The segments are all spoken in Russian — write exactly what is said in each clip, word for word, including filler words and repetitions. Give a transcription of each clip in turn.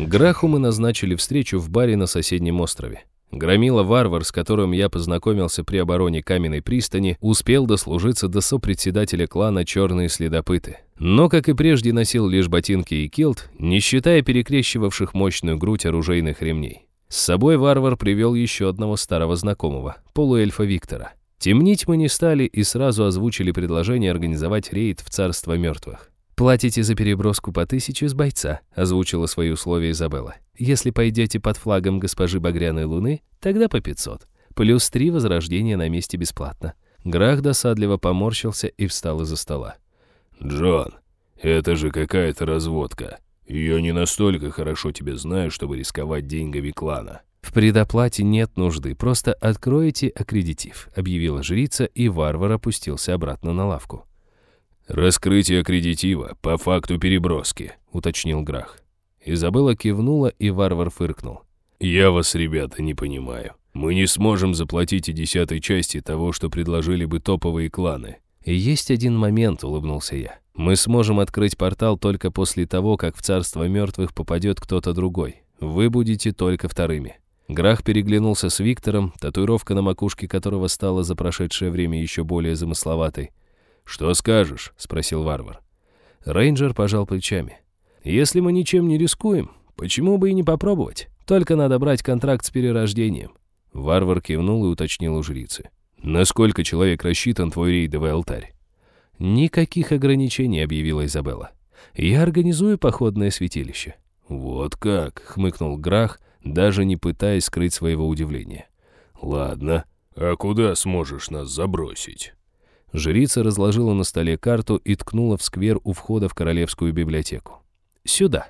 Граху мы назначили встречу в баре на соседнем острове. Громила-варвар, с которым я познакомился при обороне Каменной пристани, успел дослужиться до сопредседателя клана «Черные следопыты». Но, как и прежде, носил лишь ботинки и килт, не считая перекрещивавших мощную грудь оружейных ремней. С собой варвар привел еще одного старого знакомого, полуэльфа Виктора. Темнить мы не стали и сразу озвучили предложение организовать рейд в царство мертвых. «Платите за переброску по тысяче с бойца», — озвучила свои условия Изабелла. «Если пойдете под флагом госпожи Багряной Луны, тогда по пятьсот. Плюс три возрождения на месте бесплатно». Грах досадливо поморщился и встал из-за стола. «Джон, это же какая-то разводка. Я не настолько хорошо тебя знаю, чтобы рисковать деньгами клана». «В предоплате нет нужды, просто откройте аккредитив», — объявила жрица, и варвар опустился обратно на лавку. «Раскрытие аккредитива по факту переброски», — уточнил Грах. Изабелла кивнула, и варвар фыркнул. «Я вас, ребята, не понимаю. Мы не сможем заплатить и десятой части того, что предложили бы топовые кланы». «Есть один момент», — улыбнулся я. «Мы сможем открыть портал только после того, как в царство мертвых попадет кто-то другой. Вы будете только вторыми». Грах переглянулся с Виктором, татуировка на макушке которого стала за прошедшее время еще более замысловатой. «Что скажешь?» — спросил варвар. Рейнджер пожал плечами. «Если мы ничем не рискуем, почему бы и не попробовать? Только надо брать контракт с перерождением». Варвар кивнул и уточнил у жрицы. «На сколько человек рассчитан твой рейдовый алтарь?» «Никаких ограничений», — объявила Изабелла. «Я организую походное святилище». «Вот как?» — хмыкнул Грах, даже не пытаясь скрыть своего удивления. «Ладно, а куда сможешь нас забросить?» Жрица разложила на столе карту и ткнула в сквер у входа в королевскую библиотеку. «Сюда».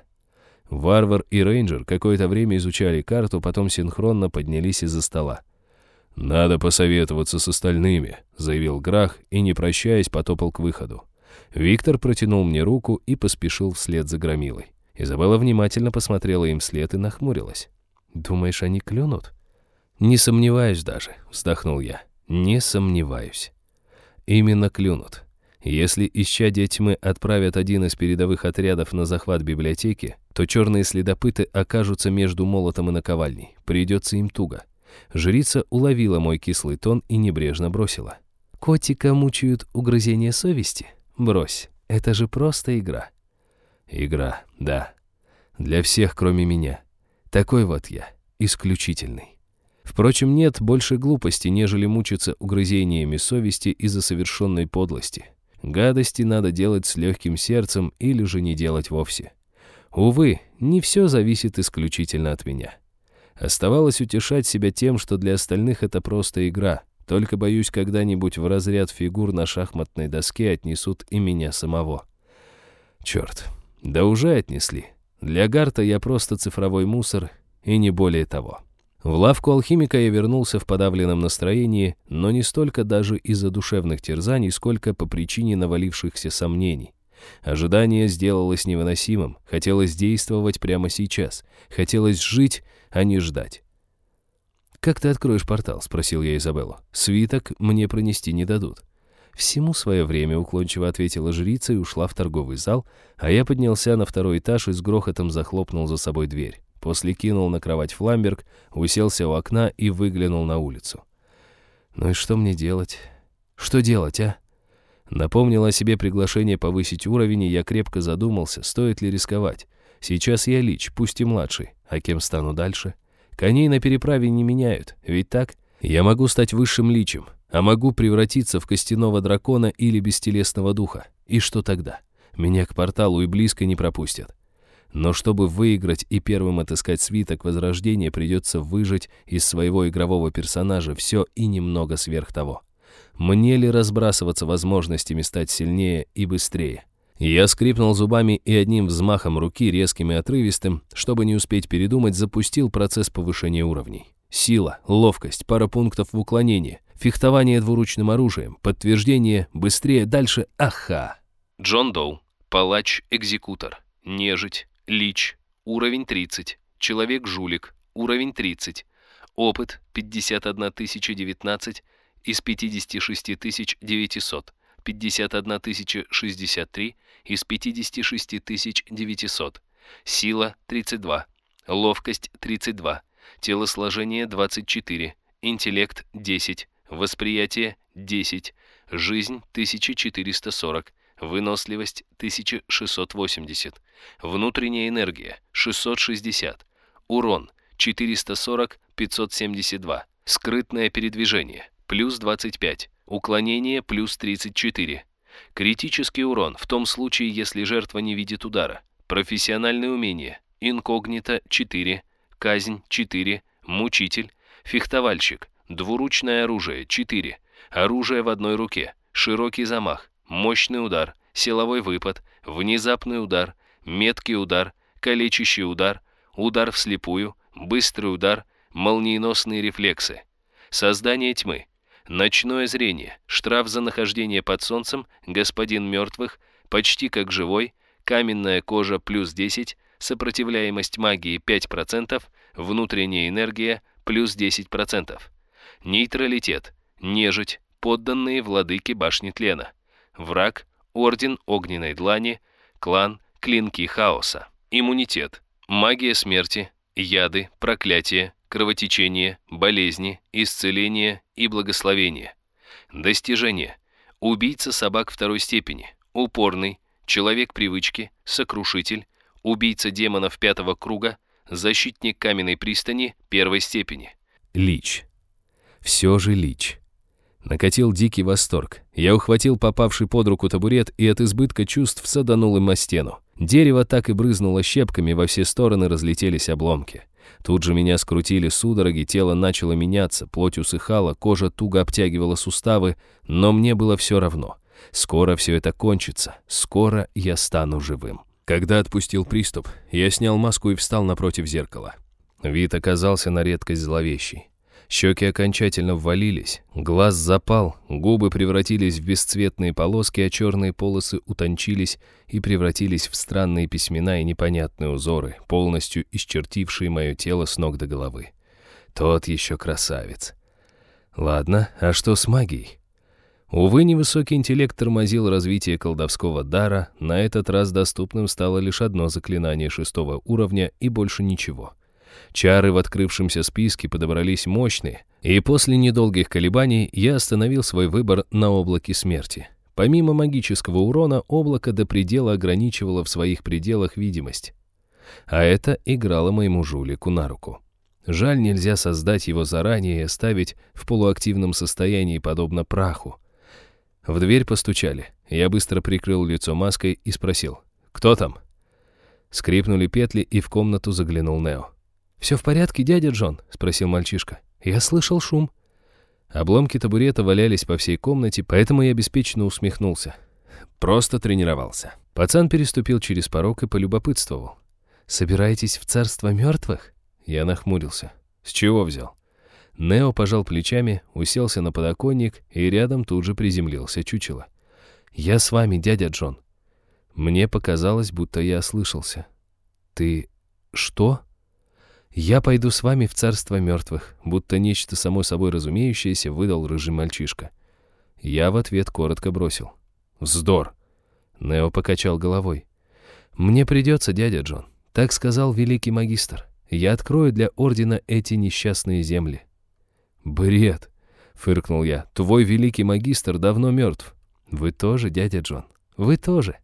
Варвар и рейнджер какое-то время изучали карту, потом синхронно поднялись из-за стола. «Надо посоветоваться с остальными», — заявил Грах и, не прощаясь, потопал к выходу. Виктор протянул мне руку и поспешил вслед за Громилой. Изабелла внимательно посмотрела им вслед и нахмурилась. «Думаешь, они клюнут?» «Не сомневаюсь даже», — вздохнул я. «Не сомневаюсь». Именно клюнут. Если исчадья тьмы отправят один из передовых отрядов на захват библиотеки, то черные следопыты окажутся между молотом и наковальней. Придется им туго. Жрица уловила мой кислый тон и небрежно бросила. «Котика мучают угрызения совести? Брось, это же просто игра». «Игра, да. Для всех, кроме меня. Такой вот я, исключительный». Впрочем, нет больше глупости, нежели мучиться угрызениями совести из-за совершенной подлости. Гадости надо делать с легким сердцем или же не делать вовсе. Увы, не все зависит исключительно от меня. Оставалось утешать себя тем, что для остальных это просто игра, только боюсь, когда-нибудь в разряд фигур на шахматной доске отнесут и меня самого. Черт, да уже отнесли. Для Гарта я просто цифровой мусор и не более того. В лавку алхимика я вернулся в подавленном настроении, но не столько даже из-за душевных терзаний, сколько по причине навалившихся сомнений. Ожидание сделалось невыносимым, хотелось действовать прямо сейчас, хотелось жить, а не ждать. «Как ты откроешь портал?» — спросил я Изабеллу. «Свиток мне пронести не дадут». «Всему свое время», — уклончиво ответила жрица и ушла в торговый зал, а я поднялся на второй этаж и с грохотом захлопнул за собой дверь. После кинул на кровать фламберг, уселся у окна и выглянул на улицу. Ну и что мне делать? Что делать, а? Напомнил о себе приглашение повысить уровень, и я крепко задумался, стоит ли рисковать. Сейчас я лич, пусть и младший, а кем стану дальше? Коней на переправе не меняют, ведь так? Я могу стать высшим личем, а могу превратиться в костяного дракона или бестелесного духа. И что тогда? Меня к порталу и близко не пропустят. Но чтобы выиграть и первым отыскать свиток возрождения, придется выжать из своего игрового персонажа все и немного сверх того. Мне ли разбрасываться возможностями стать сильнее и быстрее? Я скрипнул зубами и одним взмахом руки, резким и отрывистым, чтобы не успеть передумать, запустил процесс повышения уровней. Сила, ловкость, пара пунктов в уклонении, фехтование двуручным оружием, подтверждение, быстрее, дальше, аха! Джон Доу, палач-экзекутор, нежить, лич, уровень тридцать, человек-жулик, уровень тридцать, опыт пятьдесят одна тысяча девятнадцать из пятьдесят шесть тысяч девятьсот, пятьдесят одна тысяча шестьдесят три из пятьдесят шесть тысяч девятьсот, сила тридцать два, ловкость тридцать два, телосложение двадцать четыре, интеллект десять, восприятие десять, жизнь тысяча четыреста сорок, выносливость тысяча шестьсот восемьдесят, внутренняя энергия шестьсот шестьдесят, урон четыреста сорок пятьсот семьдесят два, скрытное передвижение плюс двадцать пять, уклонение плюс тридцать четыре, критический урон в том случае, если жертва не видит удара, профессиональные умения инкогнито четыре, казнь четыре, мучитель, фехтовальщик, двуручное оружие четыре, оружие в одной руке, широкий замах, мощный удар, силовой выпад, внезапный удар, меткий удар, калечащий удар, удар вслепую, быстрый удар, молниеносные рефлексы, создание тьмы, ночное зрение, штраф за нахождение под солнцем, господин мертвых, почти как живой, каменная кожа плюс десять, сопротивляемость магии пять процентов, внутренняя энергия плюс десять процентов, нейтралитет, нежить, подданные владыки башни тлена, враг, орден огненной длани, клан, клинки хаоса, иммунитет, магия смерти, яды, проклятия, кровотечение, болезни, исцеление и благословение. Достижение. Убийца собак второй степени, упорный, человек привычки, сокрушитель, убийца демонов пятого круга, защитник каменной пристани первой степени. Лич. Все же лич. Накатил дикий восторг. Я ухватил попавший под руку табурет и от избытка чувств саданул им о стену. Дерево так и брызнуло щепками, во все стороны разлетелись обломки. Тут же меня скрутили судороги, тело начало меняться, плоть усыхала, кожа туго обтягивала суставы, но мне было все равно. Скоро все это кончится, скоро я стану живым. Когда отпустил приступ, я снял маску и встал напротив зеркала. Вид оказался на редкость зловещий. Щеки окончательно ввалились, глаз запал, губы превратились в бесцветные полоски, а черные полосы утончились и превратились в странные письмена и непонятные узоры, полностью исчертившие мое тело с ног до головы. Тот еще красавец. Ладно, а что с магией? Увы, невысокий интеллект тормозил развитие колдовского дара, на этот раз доступным стало лишь одно заклинание шестого уровня и больше ничего. Чары в открывшемся списке подобрались мощные, и после недолгих колебаний я остановил свой выбор на облаке смерти. Помимо магического урона, облако до предела ограничивало в своих пределах видимость. А это играло моему жулику на руку. Жаль, нельзя создать его заранее и оставить в полуактивном состоянии, подобно праху. В дверь постучали. Я быстро прикрыл лицо маской и спросил: «Кто там?» Скрипнули петли, и в комнату заглянул Нео. «Все в порядке, дядя Джон?» — спросил мальчишка. «Я слышал шум». Обломки табурета валялись по всей комнате, поэтому я беспечно усмехнулся. Просто тренировался. Пацан переступил через порог и полюбопытствовал. «Собираетесь в царство мертвых?» Я нахмурился. «С чего взял?» Нео пожал плечами, уселся на подоконник, и рядом тут же приземлился чучело. «Я с вами, дядя Джон». Мне показалось, будто я ослышался. «Ты... что?» «Я пойду с вами в царство мертвых», будто нечто само собой разумеющееся выдал рыжий мальчишка. Я в ответ коротко бросил: «Вздор!» Нео покачал головой. «Мне придется, дядя Джон. Так сказал великий магистр. Я открою для ордена эти несчастные земли». «Бред!» — фыркнул я. «Твой великий магистр давно мертв». «Вы тоже, дядя Джон, вы тоже».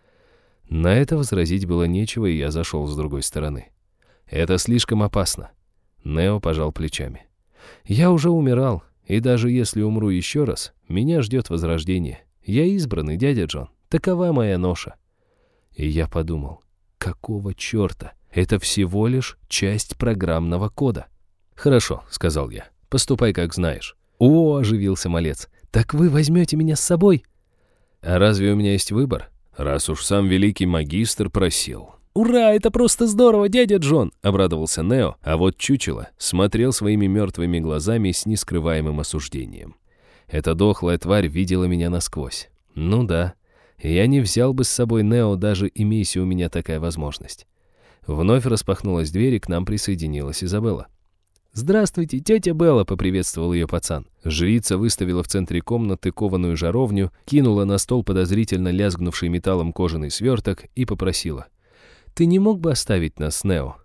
На это возразить было нечего, и я зашел с другой стороны. «Это слишком опасно». Нео пожал плечами. «Я уже умирал, и даже если умру еще раз, меня ждет возрождение. Я избранный, дядя Джон. Такова моя ноша». И я подумал: какого черта? Это всего лишь часть программного кода. «Хорошо», — сказал я. «Поступай, как знаешь». «О», — оживился малец. «Так вы возьмете меня с собой?» «А разве у меня есть выбор? Раз уж сам великий магистр просил». «Ура, это просто здорово, дядя Джон!» — обрадовался Нео, а вот чучело смотрел своими мертвыми глазами с нескрываемым осуждением. Эта дохлая тварь видела меня насквозь. Ну да, я не взял бы с собой Нео, даже имейся у меня такая возможность. Вновь распахнулась дверь, и к нам присоединилась Изабелла. «Здравствуйте, тетя Белла!» — поприветствовал ее пацан. Жрица выставила в центре комнаты кованую жаровню, кинула на стол подозрительно лязгнувший металлом кожаный сверток и попросила: «Ты не мог бы оставить нас с Нео?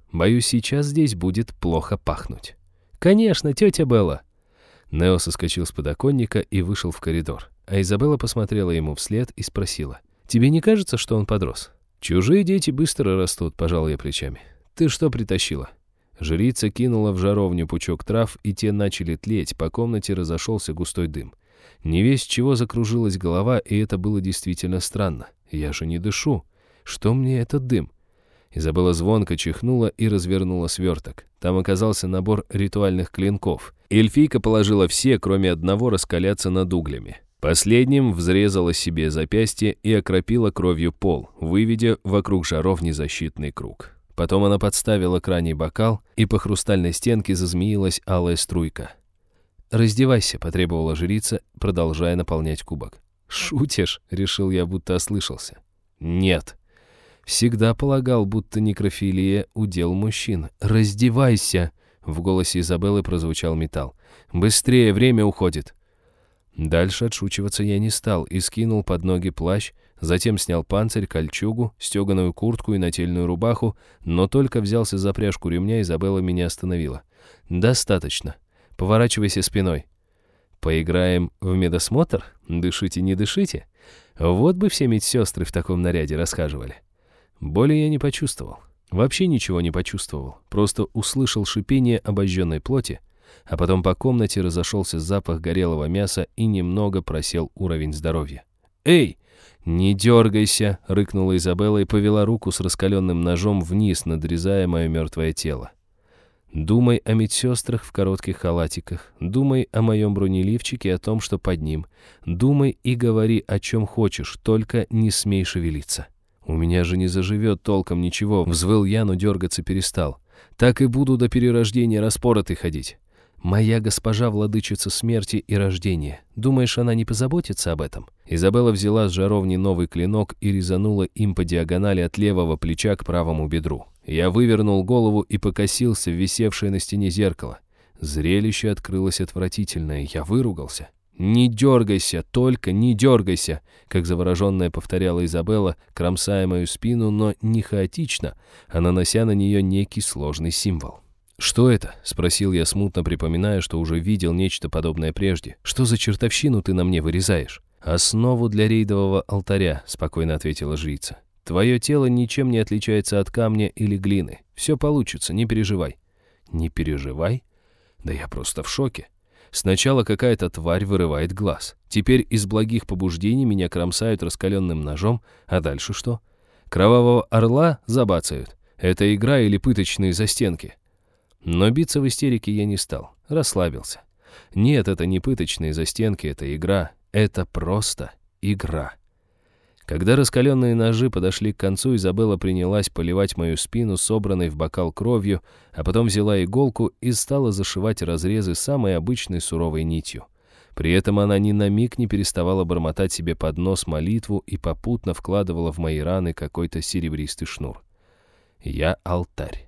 Боюсь, сейчас здесь будет плохо пахнуть». «Конечно, тетя Белла». Нео соскочил с подоконника и вышел в коридор, а Изабелла посмотрела ему вслед и спросила: «Тебе не кажется, что он подрос?» «Чужие дети быстро растут», — пожал я плечами. «Ты что притащила?» Жрица кинула в жаровню пучок трав, и те начали тлеть, по комнате разошелся густой дым. Не весть чего закружилась голова, и это было действительно странно. Я же не дышу. Что мне этот дым? Изабелла звонко чихнула и развернула сверток. Там оказался набор ритуальных клинков. Эльфийка положила все, кроме одного, раскаляться над углями. Последним взрезала себе запястье и окропила кровью пол, выведя вокруг жаровни защитный круг. Потом она подставила крайний бокал, и по хрустальной стенке зазмеилась алая струйка. «Раздевайся», — потребовала жрица, продолжая наполнять кубок. «Шутишь?» — решил я, будто ослышался. «Нет». Всегда полагал, будто некрофилия — удел мужчин. «Раздевайся!» — в голосе Изабеллы прозвучал металл. «Быстрее, время уходит!» Дальше отшучиваться я не стал и скинул под ноги плащ, затем снял панцирь, кольчугу, стеганую куртку и нательную рубаху, но только взялся за пряжку ремня, Изабелла меня остановила. «Достаточно. Поворачивайся спиной». «Поиграем в медосмотр? Дышите, не дышите?» Вот бы все медсестры в таком наряде расхаживали. Боли я не почувствовал. Вообще ничего не почувствовал. Просто услышал шипение обожженной плоти, а потом по комнате разошелся запах горелого мяса и немного просел уровень здоровья. «Эй, не дергайся!» — рыкнула Изабелла и повела руку с раскаленным ножом вниз, надрезая мое мертвое тело. «Думай о медсестрах в коротких халатиках. Думай о моем бронеливчике и о том, что под ним. Думай и говори о чем хочешь, только не смей шевелиться». «У меня же не заживет толком ничего», — взвыл я, но дергаться перестал. «Так и буду до перерождения распоротый ходить. Моя госпожа владычица смерти и рождения. Думаешь, она не позаботится об этом?» Изабелла взяла с жаровни новый клинок и резанула им по диагонали от левого плеча к правому бедру. Я вывернул голову и покосился в висевшее на стене зеркало. Зрелище открылось отвратительное, я выругался. «Не дергайся, только не дергайся», как завороженная повторяла Изабелла, кромсая мою спину, но не хаотично, а нанося на нее некий сложный символ. «Что это?» — спросил я, смутно припоминая, что уже видел нечто подобное прежде. «Что за чертовщину ты на мне вырезаешь?» «Основу для рейдового алтаря», — спокойно ответила жрица. «Твое тело ничем не отличается от камня или глины. Все получится, не переживай». «Не переживай?» Да я просто в шоке. Сначала какая-то тварь вырывает глаз. Теперь из благих побуждений меня кромсают раскаленным ножом, а дальше что? Кровавого орла забацают. Это игра или пыточные застенки? Но биться в истерике я не стал, расслабился. Нет, это не пыточные застенки, это игра. Это просто игра. Когда раскаленные ножи подошли к концу, Изабелла принялась поливать мою спину, собранной в бокал кровью, а потом взяла иголку и стала зашивать разрезы самой обычной суровой нитью. При этом она ни на миг не переставала бормотать себе под нос молитву и попутно вкладывала в мои раны какой-то серебристый шнур. Я алтарь.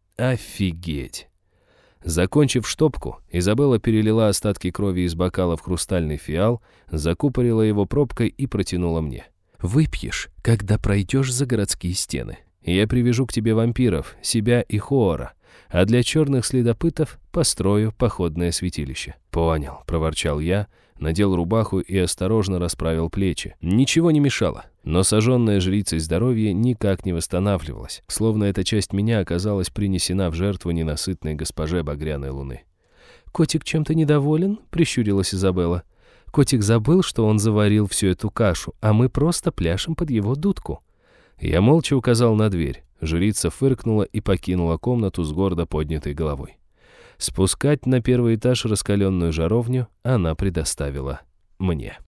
Офигеть! Закончив штопку, Изабелла перелила остатки крови из бокала в хрустальный фиал, закупорила его пробкой и протянула мне. «Выпьешь, когда пройдешь за городские стены. Я привяжу к тебе вампиров, себя и Хоора, а для черных следопытов построю походное святилище». «Понял», — проворчал я, надел рубаху и осторожно расправил плечи. Ничего не мешало, но сожженное жрицей здоровье никак не восстанавливалось, словно эта часть меня оказалась принесена в жертву ненасытной госпоже Багряной Луны. «Котик чем-то недоволен?» — прищурилась Изабелла. Котик забыл, что он заварил всю эту кашу, а мы просто пляшем под его дудку. Я молча указал на дверь. Жрица фыркнула и покинула комнату с гордо поднятой головой. Спускать на первый этаж раскаленную жаровню она предоставила мне.